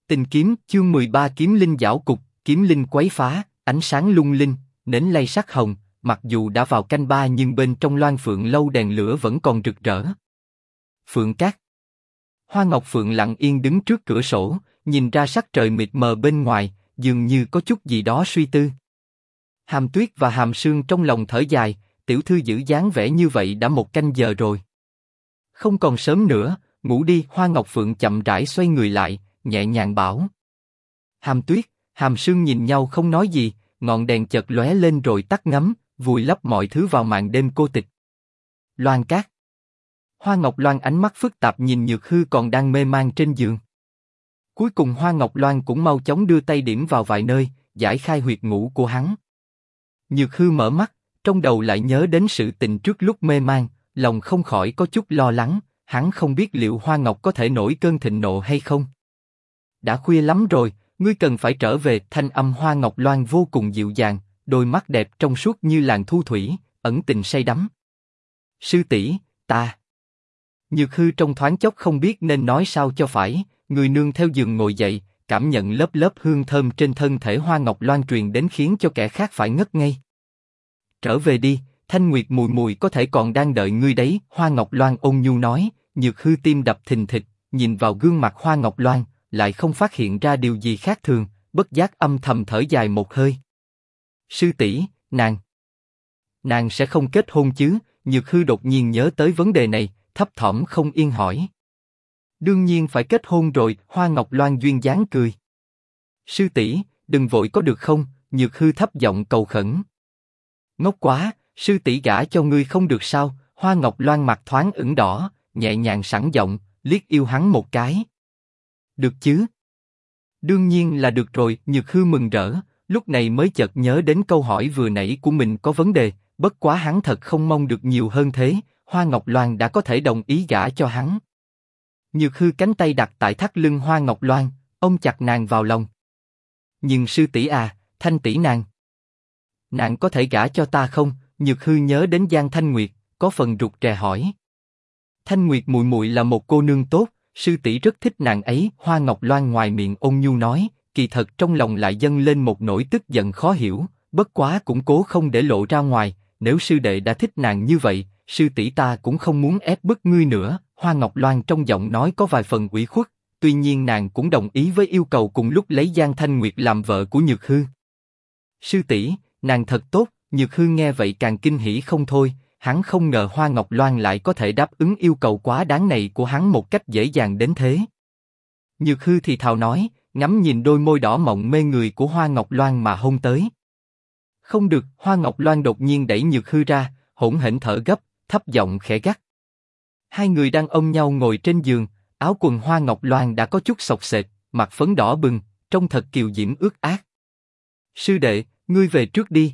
Tình kiếm, chương 13 kiếm linh giảo cục, kiếm linh quấy phá, ánh sáng lung linh, nến lay sắc hồng, mặc dù đã vào canh ba nhưng bên trong Loan Phượng lâu đèn lửa vẫn còn rực rỡ. Phượng Cát. Hoa Ngọc Phượng lặng yên đứng trước cửa sổ, nhìn ra sắc trời mịt mờ bên ngoài, dường như có chút gì đó suy tư. Hàm Tuyết và Hàm Sương trong lòng thở dài, tiểu thư giữ dáng vẻ như vậy đã 1 canh giờ rồi. Không còn sớm nữa, ngủ đi. Hoa Ngọc Phượng chậm rãi xoay người lại, nhẹ nhàng bảo. Hàm Tuyết, Hàm Sương nhìn nhau không nói gì, ngọn đèn chợt lóe lên rồi tắt ngấm, vùi lấp mọi thứ vào màn đêm cô tịch. Loan Cát. Hoa Ngọc Loan ánh mắt phức tạp nhìn Nhược Hư còn đang mê man trên giường. Cuối cùng Hoa Ngọc Loan cũng mau chóng đưa tay điểm vào vài nơi, giải khai huyệt ngủ của hắn. Nhược Hư mở mắt, trong đầu lại nhớ đến sự tình trước lúc mê man, lòng không khỏi có chút lo lắng, hắn không biết liệu Hoa Ngọc có thể nổi cơn thịnh nộ hay không. Đã khuya lắm rồi, ngươi cần phải trở về. Thanh âm Hoa Ngọc Loan vô cùng dịu dàng, đôi mắt đẹp trong suốt như làn thu thủy, ẩn tình say đắm. Sư tỷ, ta. Nhược Hư trong thoáng chốc không biết nên nói sao cho phải, người nương theo giường ngồi dậy, cảm nhận lớp lớp hương thơm trên thân thể Hoa Ngọc Loan truyền đến khiến cho kẻ khác phải ngất ngây. Trở về đi, Thanh Nguyệt mùi mùi có thể còn đang đợi ngươi đấy. Hoa Ngọc Loan ôn nhu nói. Nhược Hư tim đập thình thịch, nhìn vào gương mặt Hoa Ngọc Loan, lại không phát hiện ra điều gì khác thường, bất giác âm thầm thở dài một hơi. Sư tỷ, nàng sẽ không kết hôn chứ? Nhược Hư đột nhiên nhớ tới vấn đề này, thấp thỏm không yên hỏi. Đương nhiên phải kết hôn rồi. Hoa Ngọc Loan duyên dáng cười. Sư tỷ, đừng vội có được không? Nhược Hư thấp giọng cầu khẩn. Ngốc quá, sư tỷ gả cho ngươi không được sao? Hoa Ngọc Loan mặt thoáng ửng đỏ, nhẹ nhàng sẵn giọng, liếc yêu hắn một cái. Được chứ? Đương nhiên là được rồi. Nhược Hư mừng rỡ, lúc này mới chợt nhớ đến câu hỏi vừa nãy của mình có vấn đề, bất quá hắn thật không mong được nhiều hơn thế, Hoa Ngọc Loan đã có thể đồng ý gả cho hắn. Nhược Hư cánh tay đặt tại thắt lưng Hoa Ngọc Loan, ôm chặt nàng vào lòng. Nhưng sư tỷ à, Thanh tỷ nàng có thể gả cho ta không? Nhược Hư nhớ đến Giang Thanh Nguyệt, có phần rụt rè hỏi. Thanh Nguyệt mùi mùi là một cô nương tốt, sư tỷ rất thích nàng ấy. Hoa Ngọc Loan ngoài miệng ôn nhu nói, kỳ thật trong lòng lại dâng lên một nỗi tức giận khó hiểu, bất quá cũng cố không để lộ ra ngoài. Nếu sư đệ đã thích nàng như vậy, sư tỷ ta cũng không muốn ép bức ngươi nữa. Hoa Ngọc Loan trong giọng nói có vài phần ủy khuất, tuy nhiên nàng cũng đồng ý với yêu cầu cùng lúc lấy Giang Thanh Nguyệt làm vợ của Nhược Hư. Sư tỷ, nàng thật tốt. Nhược Hư nghe vậy càng kinh hỉ không thôi, hắn không ngờ Hoa Ngọc Loan lại có thể đáp ứng yêu cầu quá đáng này của hắn một cách dễ dàng đến thế. Nhược Hư thì thào nói, ngắm nhìn đôi môi đỏ mọng mê người của Hoa Ngọc Loan mà hôn tới. Không được. Hoa Ngọc Loan đột nhiên đẩy Nhược Hư ra, hỗn hển thở gấp, thấp giọng khẽ gắt. Hai người đang ôm nhau ngồi trên giường, áo quần Hoa Ngọc Loan đã có chút xộc xệch, mặt phấn đỏ bừng, trông thật kiều diễm ướt át. Sư đệ, ngươi về trước đi,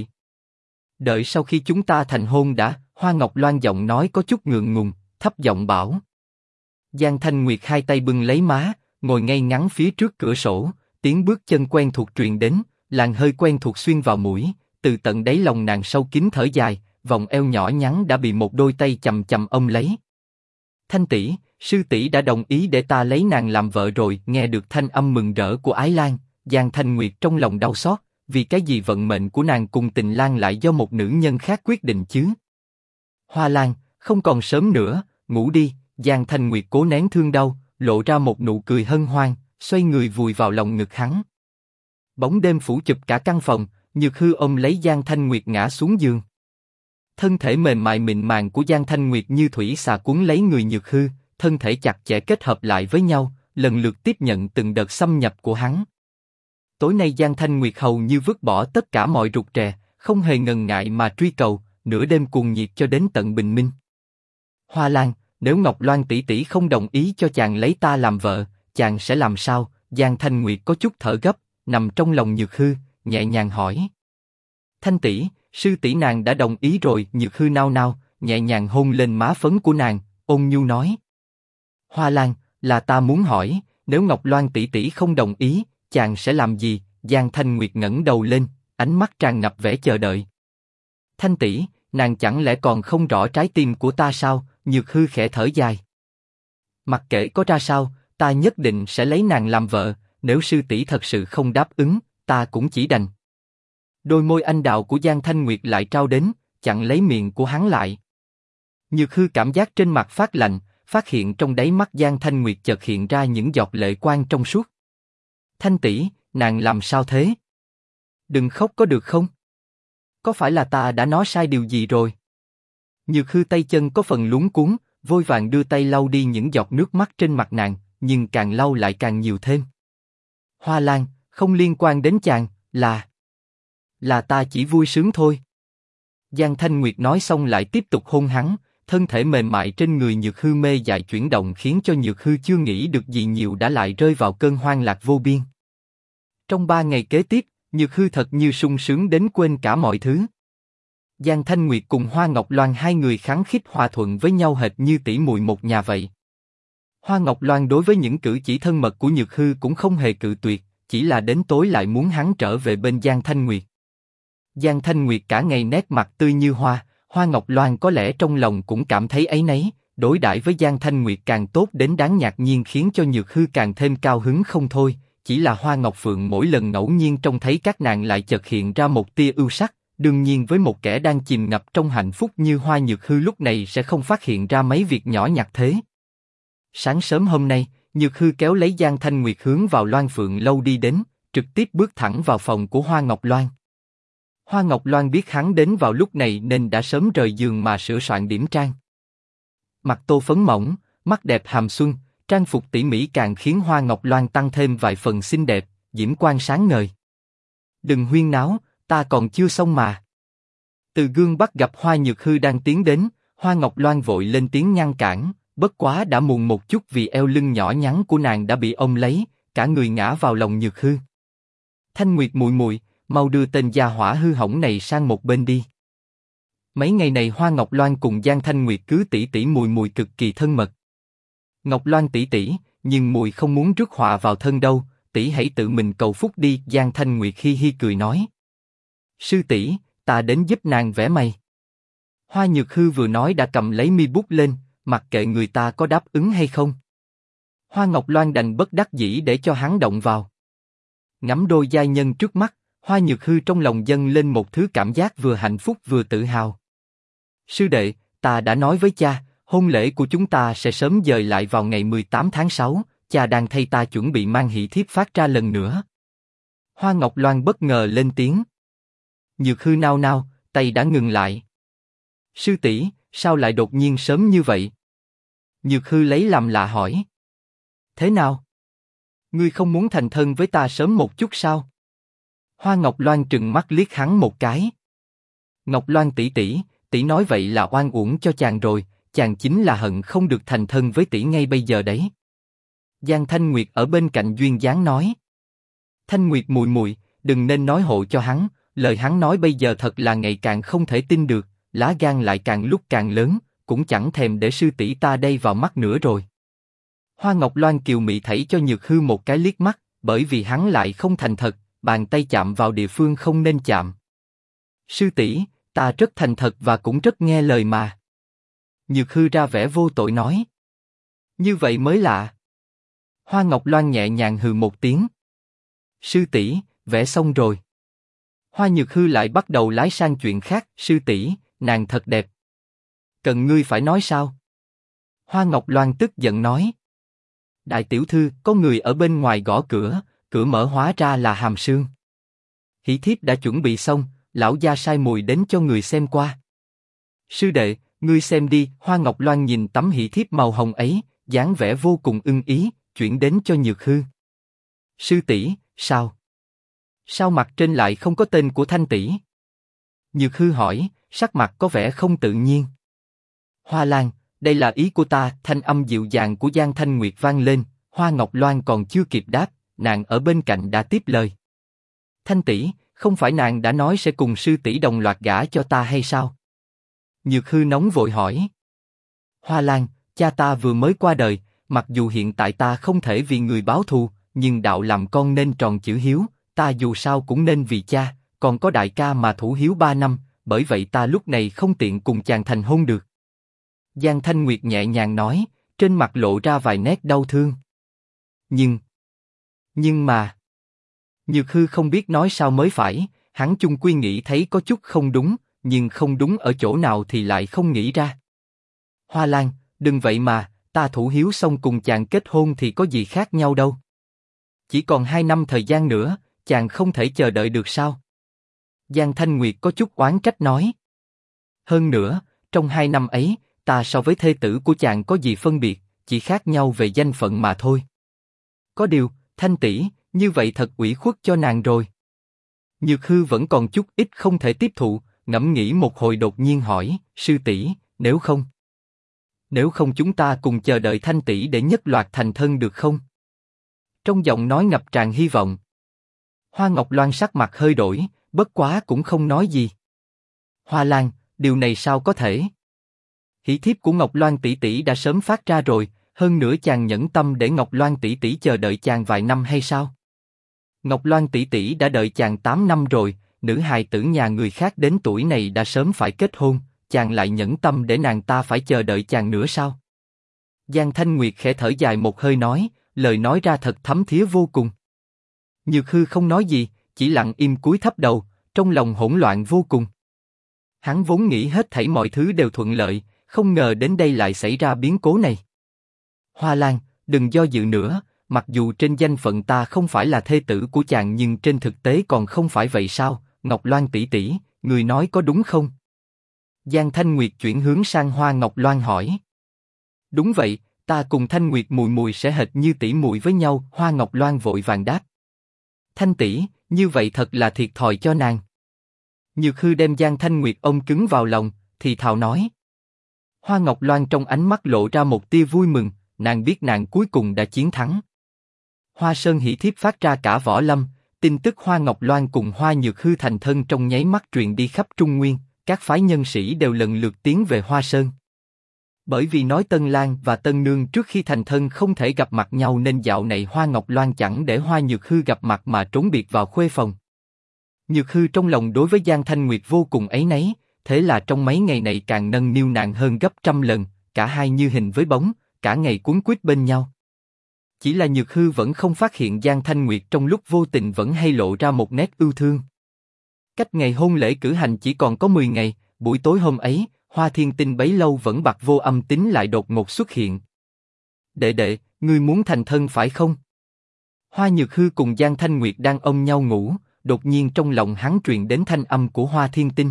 đợi sau khi chúng ta thành hôn đã. Hoa Ngọc Loan giọng nói có chút ngượng ngùng, thấp giọng bảo. Giang Thanh Nguyệt hai tay bưng lấy má, ngồi ngay ngắn phía trước cửa sổ, tiếng bước chân quen thuộc truyền đến, làn hơi quen thuộc xuyên vào mũi, từ tận đáy lòng nàng sâu kín thở dài, vòng eo nhỏ nhắn đã bị một đôi tay chầm chầm ôm lấy. Thanh tỷ, sư tỷ đã đồng ý để ta lấy nàng làm vợ rồi. Nghe được thanh âm mừng rỡ của Ái Lan, Giang Thanh Nguyệt trong lòng đau xót, vì cái gì vận mệnh của nàng cùng Tình Lan lại do một nữ nhân khác quyết định chứ? Hoa Lan, không còn sớm nữa, ngủ đi. Giang Thanh Nguyệt cố nén thương đau, lộ ra một nụ cười hân hoan, xoay người vùi vào lòng ngực hắn. Bóng đêm phủ chụp cả căn phòng, Nhược Hư ôm lấy Giang Thanh Nguyệt ngã xuống giường. Thân thể mềm mại mịn màng của Giang Thanh Nguyệt như thủy xà cuốn lấy người Nhược Hư, thân thể chặt chẽ kết hợp lại với nhau, lần lượt tiếp nhận từng đợt xâm nhập của hắn. Tối nay Giang Thanh Nguyệt hầu như vứt bỏ tất cả mọi rụt rè, không hề ngần ngại mà truy cầu, nửa đêm cuồng nhiệt cho đến tận bình minh. Hoa Lan, nếu Ngọc Loan tỷ tỷ không đồng ý cho chàng lấy ta làm vợ, chàng sẽ làm sao? Giang Thanh Nguyệt có chút thở gấp, nằm trong lòng Nhược Hư, nhẹ nhàng hỏi. Thanh tỷ, sư tỷ nàng đã đồng ý rồi. Nhược Hư nao nao, nhẹ nhàng hôn lên má phấn của nàng, ôn nhu nói. Hoa Lan, là ta muốn hỏi, nếu Ngọc Loan tỷ tỷ không đồng ý, chàng sẽ làm gì? Giang Thanh Nguyệt ngẩng đầu lên, ánh mắt tràn ngập vẻ chờ đợi. Thanh tỷ, nàng chẳng lẽ còn không rõ trái tim của ta sao? Nhược Hư khẽ thở dài. Mặc kệ có ra sao, ta nhất định sẽ lấy nàng làm vợ, nếu sư tỷ thật sự không đáp ứng, ta cũng chỉ đành. Đôi môi anh đào của Giang Thanh Nguyệt lại trao đến, chặn lấy miệng của hắn lại. Nhược Hư cảm giác trên mặt phát lạnh, phát hiện trong đáy mắt Giang Thanh Nguyệt chợt hiện ra những giọt lệ quang trong suốt. Thanh tỷ, nàng làm sao thế? Đừng khóc có được không? Có phải là ta đã nói sai điều gì rồi? Nhược Hư tay chân có phần luống cuống, vội vàng đưa tay lau đi những giọt nước mắt trên mặt nàng, nhưng càng lau lại càng nhiều thêm. Hoa Lan, không liên quan đến chàng, là ta chỉ vui sướng thôi. Giang Thanh Nguyệt nói xong lại tiếp tục hôn hắn, thân thể mềm mại trên người Nhược Hư mê dại chuyển động khiến cho Nhược Hư chưa nghĩ được gì nhiều đã lại rơi vào cơn hoang lạc vô biên. Trong 3 ngày kế tiếp, Nhược Hư thật như sung sướng đến quên cả mọi thứ. Giang Thanh Nguyệt cùng Hoa Ngọc Loan hai người khăng khít hòa thuận với nhau hệt như tỷ muội một nhà vậy. Hoa Ngọc Loan đối với những cử chỉ thân mật của Nhược Hư cũng không hề cự tuyệt, chỉ là đến tối lại muốn hắn trở về bên Giang Thanh Nguyệt. Giang Thanh Nguyệt cả ngày nét mặt tươi như hoa, Hoa Ngọc Loan có lẽ trong lòng cũng cảm thấy áy náy, đối đãi với Giang Thanh Nguyệt càng tốt đến đáng ngạc nhiên khiến cho Nhược Hư càng thêm cao hứng không thôi. Chỉ là Hoa Ngọc Phượng mỗi lần ngẫu nhiên trông thấy các nàng lại chợt hiện ra một tia ưu sắc, đương nhiên với một kẻ đang chìm ngập trong hạnh phúc như Hoa Nhược Hư lúc này sẽ không phát hiện ra mấy việc nhỏ nhặt thế. Sáng sớm hôm nay, Nhược Hư kéo lấy Giang Thanh Nguyệt hướng vào Loan Phượng lâu đi đến, trực tiếp bước thẳng vào phòng của Hoa Ngọc Loan. Hoa Ngọc Loan biết hắn đến vào lúc này nên đã sớm rời giường mà sửa soạn điểm trang. Mặt tô phấn mỏng, mắt đẹp hàm xuân, trang phục tỉ mỉ càng khiến Hoa Ngọc Loan tăng thêm vài phần xinh đẹp, diễm quang sáng ngời. Đừng huyên náo, ta còn chưa xong mà. Từ gương bắt gặp Hoa Nhược Hư đang tiến đến, Hoa Ngọc Loan vội lên tiếng ngăn cản, bất quá đã muộn một chút vì eo lưng nhỏ nhắn của nàng đã bị ôm lấy, cả người ngã vào lòng Nhược Hư. Thanh Nguyệt muội muội, mau đưa tên gia hỏa hư hỏng này sang một bên đi. Mấy ngày này Hoa Ngọc Loan cùng Giang Thanh Nguyệt cứ tỉ tỉ mùi mùi cực kỳ thân mật. Ngọc Loan tỷ tỷ, nhưng muội không muốn rước họa vào thân đâu, tỷ hãy tự mình cầu phúc đi. Giang Thanh Nguyệt hi hi cười nói. Sư tỷ, ta đến giúp nàng vẽ mày. Hoa Nhược Hư vừa nói đã cầm lấy mi bút lên, mặc kệ người ta có đáp ứng hay không. Hoa Ngọc Loan đành bất đắc dĩ để cho hắn động vào. Ngắm đôi giai nhân trước mắt, Hoa Nhược Hư trong lòng dâng lên một thứ cảm giác vừa hạnh phúc vừa tự hào. Sư đệ, ta đã nói với cha, hôn lễ của chúng ta sẽ sớm dời lại vào ngày 18 tháng 6, cha đang thay ta chuẩn bị mang hỷ thiếp phát ra lần nữa. Hoa Ngọc Loan bất ngờ lên tiếng. Nhược Hư nao nao, tay đã ngừng lại. Sư tỷ, sao lại đột nhiên sớm như vậy? Nhược Hư lấy làm lạ hỏi. Thế nào? Ngươi không muốn thành thân với ta sớm một chút sao? Hoa Ngọc Loan trừng mắt liếc hắn một cái. Ngọc Loan tỷ tỷ, tỷ nói vậy là oan uổng cho chàng rồi, chàng chính là hận không được thành thân với tỷ ngay bây giờ đấy. Giang Thanh Nguyệt ở bên cạnh duyên dáng nói. Thanh Nguyệt muội muội, đừng nên nói hộ cho hắn, lời hắn nói bây giờ thật là ngày càng không thể tin được, lá gan lại càng lúc càng lớn, cũng chẳng thèm để sư tỷ ta đây vào mắt nữa rồi. Hoa Ngọc Loan kiều mị thảy cho Nhược Hư một cái liếc mắt, bởi vì hắn lại không thành thật, bàn tay chạm vào địa phương không nên chạm. Sư tỷ, ta rất thành thật và cũng rất nghe lời mà. Nhược Hư ra vẻ vô tội nói. Như vậy mới lạ. Hoa Ngọc Loan nhẹ nhàng hừ một tiếng. Sư tỷ, vẽ xong rồi. Hoa Nhược Hư lại bắt đầu lái sang chuyện khác. Sư tỷ, nàng thật đẹp. Cần ngươi phải nói sao? Hoa Ngọc Loan tức giận nói. Đại tiểu thư, có người ở bên ngoài gõ cửa, cửa mở hóa ra là Hàm Sương. Hỷ thiếp đã chuẩn bị xong, lão gia sai mùi đến cho người xem qua. Sư đệ, ngươi xem đi. Hoa Ngọc Loan nhìn tấm hỷ thiếp màu hồng ấy, dáng vẻ vô cùng ưng ý, chuyển đến cho Nhược Hư. Sư tỷ, sao? Sao mặt trên lại không có tên của Thanh tỷ? Nhược Hư hỏi, sắc mặt có vẻ không tự nhiên. Hoa Lan, đây là ý của ta. Thanh âm dịu dàng của Giang Thanh Nguyệt vang lên. Hoa Ngọc Loan còn chưa kịp đáp, nàng ở bên cạnh đã tiếp lời. Thanh tỷ, không phải nàng đã nói sẽ cùng sư tỷ đồng loạt gả cho ta hay sao? Nhược Hư nóng vội hỏi. Hoa Lan, cha ta vừa mới qua đời, mặc dù hiện tại ta không thể vì người báo thù, nhưng đạo làm con nên tròn chữ hiếu, ta dù sao cũng nên vì cha, còn có đại ca mà thủ hiếu 3 năm, bởi vậy ta lúc này không tiện cùng chàng thành hôn được. Giang Thanh Nguyệt nhẹ nhàng nói, trên mặt lộ ra vài nét đau thương. Nhưng mà... Nhược Hư không biết nói sao mới phải, hắn chung quy nghĩ thấy có chút không đúng, nhưng không đúng ở chỗ nào thì lại không nghĩ ra. Hoa Lan, đừng vậy mà, ta thủ hiếu xong cùng chàng kết hôn thì có gì khác nhau đâu. Chỉ còn 2 năm thời gian nữa, chàng không thể chờ đợi được sao? Giang Thanh Nguyệt có chút oán trách nói. Hơn nữa, trong 2 năm ấy, ta so với thê tử của chàng có gì phân biệt, chỉ khác nhau về danh phận mà thôi. Có điều, Thanh tỷ, như vậy thật ủy khuất cho nàng rồi. Nhược Hư vẫn còn chút ít không thể tiếp thụ, ngẫm nghĩ một hồi đột nhiên hỏi, sư tỷ, nếu không chúng ta cùng chờ đợi Thanh tỷ để nhất loạt thành thân được không? Trong giọng nói ngập tràn hy vọng. Hoa Ngọc Loan sắc mặt hơi đổi, bất quá cũng không nói gì. Hoa Lan, điều này sao có thể? Hỷ thiếp của Ngọc Loan tỷ tỷ đã sớm phát ra rồi, hơn nữa chàng nhẫn tâm để Ngọc Loan tỷ tỷ chờ đợi chàng vài năm hay sao? Ngọc Loan tỷ tỷ đã đợi chàng 8 năm rồi, nữ hài tử nhà người khác đến tuổi này đã sớm phải kết hôn, chàng lại nhẫn tâm để nàng ta phải chờ đợi chàng nữa sao? Giang Thanh Nguyệt khẽ thở dài một hơi nói, lời nói ra thật thấm thía vô cùng. Nhược Hư không nói gì, chỉ lặng im cúi thấp đầu, trong lòng hỗn loạn vô cùng. Hắn vốn nghĩ hết thảy mọi thứ đều thuận lợi, không ngờ đến đây lại xảy ra biến cố này. Hoa Lan, đừng do dự nữa, mặc dù trên danh phận ta không phải là thê tử của chàng nhưng trên thực tế còn không phải vậy sao? Ngọc Loan tỷ tỷ, người nói có đúng không? Giang Thanh Nguyệt chuyển hướng sang Hoa Ngọc Loan hỏi. Đúng vậy, ta cùng Thanh Nguyệt mùi mùi sẽ hệt như tỷ muội với nhau. Hoa Ngọc Loan vội vàng đáp. Thanh tỷ, như vậy thật là thiệt thòi cho nàng. Nhược Hư đem Giang Thanh Nguyệt ôm cứng vào lòng, thì thào nói. Hoa Ngọc Loan trong ánh mắt lộ ra một tia vui mừng, nàng biết nàng cuối cùng đã chiến thắng. Hoa Sơn hỷ thiếp phát ra cả võ lâm, tin tức Hoa Ngọc Loan cùng Hoa Nhược Hư thành thân trong nháy mắt truyền đi khắp Trung Nguyên, các phái nhân sĩ đều lần lượt tiến về Hoa Sơn. Bởi vì nói Tân Lang và Tân Nương trước khi thành thân không thể gặp mặt nhau nên dạo này Hoa Ngọc Loan chẳng để Hoa Nhược Hư gặp mặt mà trốn biệt vào khuê phòng. Nhược Hư trong lòng đối với Giang Thanh Nguyệt vô cùng áy náy, thế là trong mấy ngày này càng nâng niu nàng hơn gấp trăm lần, cả hai như hình với bóng, cả ngày cuốn quýt bên nhau. Chỉ là Nhược Hư vẫn không phát hiện Giang Thanh Nguyệt trong lúc vô tình vẫn hay lộ ra một nét ưu thương. Cách ngày hôn lễ cử hành chỉ còn có 10 ngày, buổi tối hôm ấy, Hoa Thiên Tinh bấy lâu vẫn bặt vô âm tín lại đột ngột xuất hiện. Đệ đệ, ngươi muốn thành thân phải không? Hoa Nhược Hư cùng Giang Thanh Nguyệt đang ôm nhau ngủ, đột nhiên trong lòng hắn truyền đến thanh âm của Hoa Thiên Tinh.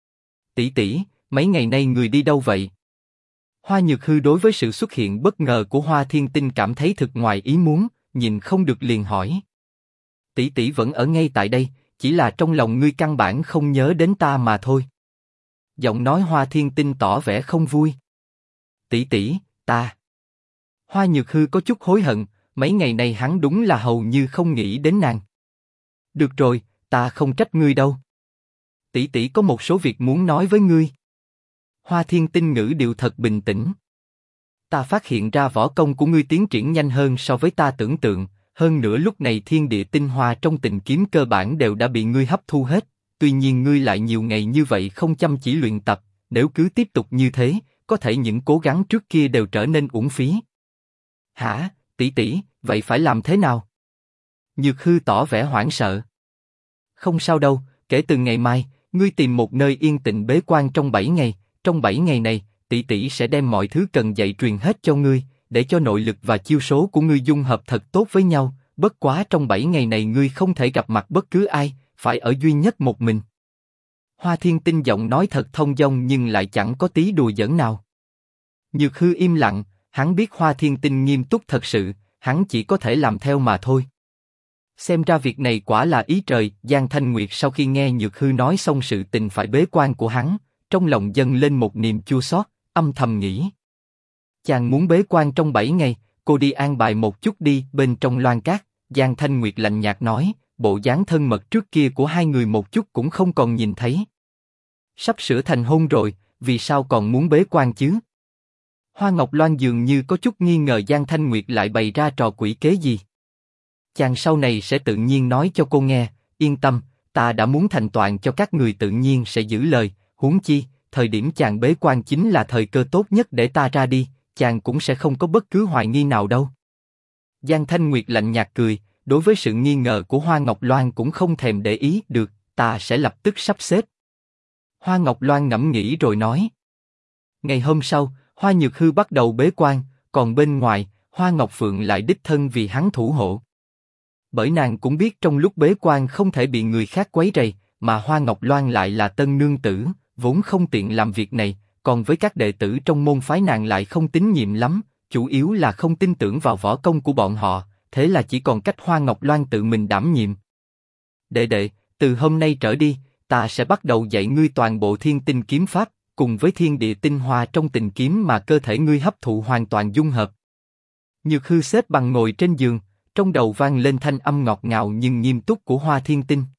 Tỷ tỷ, mấy ngày nay người đi đâu vậy? Hoa Nhược Hư đối với sự xuất hiện bất ngờ của Hoa Thiên Tinh cảm thấy thực ngoài ý muốn, nhìn không được liền hỏi. Tỷ tỷ vẫn ở ngay tại đây, chỉ là trong lòng ngươi căn bản không nhớ đến ta mà thôi. Giọng nói Hoa Thiên Tinh tỏ vẻ không vui. Tỷ tỷ, ta. Hoa Nhược Hư có chút hối hận, mấy ngày nay hắn đúng là hầu như không nghĩ đến nàng. Được rồi, ta không trách ngươi đâu. Tỷ tỷ có một số việc muốn nói với ngươi. Hoa Thiên Tinh ngữ điệu thật bình tĩnh. Ta phát hiện ra võ công của ngươi tiến triển nhanh hơn so với ta tưởng tượng, hơn nữa lúc này thiên địa tinh hoa trong Tình Kiếm cơ bản đều đã bị ngươi hấp thu hết, tuy nhiên ngươi lại nhiều ngày như vậy không chăm chỉ luyện tập, nếu cứ tiếp tục như thế, có thể những cố gắng trước kia đều trở nên uổng phí. Hả, tỷ tỷ, vậy phải làm thế nào? Nhược Hư tỏ vẻ hoảng sợ. Không sao đâu, kể từ ngày mai, ngươi tìm một nơi yên tĩnh bế quan trong 7 ngày, trong 7 ngày này, tỷ tỷ sẽ đem mọi thứ cần dạy truyền hết cho ngươi, để cho nội lực và chiêu số của ngươi dung hợp thật tốt với nhau, bất quá trong 7 ngày này ngươi không thể gặp mặt bất cứ ai, phải ở duy nhất một mình. Hoa Thiên Tinh giọng nói thật thông dong nhưng lại chẳng có tí đùa giỡn nào. Nhược Hư im lặng, hắn biết Hoa Thiên Tinh nghiêm túc thật sự, hắn chỉ có thể làm theo mà thôi. Xem ra việc này quả là ý trời. Giang Thanh Nguyệt sau khi nghe Nhược Hư nói xong sự tình phải bế quan của hắn, trong lòng dâng lên một niềm chua xót, âm thầm nghĩ. Chàng muốn bế quan trong 7 ngày, cô đi an bài một chút đi. Bên trong loan cát, Giang Thanh Nguyệt lạnh nhạt nói, bộ dáng thân mật trước kia của hai người một chút cũng không còn nhìn thấy. Sắp sửa thành hôn rồi, vì sao còn muốn bế quan chứ? Hoa Ngọc Loan dường như có chút nghi ngờ Giang Thanh Nguyệt lại bày ra trò quỷ kế gì. Chàng sau này sẽ tự nhiên nói cho cô nghe, yên tâm, ta đã muốn thành toàn cho các người tự nhiên sẽ giữ lời, huống chi, thời điểm chàng bế quan chính là thời cơ tốt nhất để ta ra đi, chàng cũng sẽ không có bất cứ hoài nghi nào đâu. Giang Thanh Nguyệt lạnh nhạt cười, đối với sự nghi ngờ của Hoa Ngọc Loan cũng không thèm để ý, được, ta sẽ lập tức sắp xếp. Hoa Ngọc Loan ngẫm nghĩ rồi nói. Ngày hôm sau, Hoa Nhược Hư bắt đầu bế quan, còn bên ngoài, Hoa Ngọc Phượng lại đích thân vì hắn thủ hộ. Bởi nàng cũng biết trong lúc bế quan không thể bị người khác quấy rầy, mà Hoa Ngọc Loan lại là tân nương tử, vốn không tiện làm việc này, còn với các đệ tử trong môn phái nàng lại không tín nhiệm lắm, chủ yếu là không tin tưởng vào võ công của bọn họ, thế là chỉ còn cách Hoa Ngọc Loan tự mình đảm nhiệm. Đệ đệ, từ hôm nay trở đi, ta sẽ bắt đầu dạy ngươi toàn bộ thiên tinh kiếm pháp, cùng với thiên địa tinh hoa trong tình kiếm mà cơ thể ngươi hấp thụ hoàn toàn dung hợp. Nhược Hư xếp bằng ngồi trên giường, trong đầu vang lên thanh âm ngọt ngào nhưng nghiêm túc của Hoa Thiên Tinh.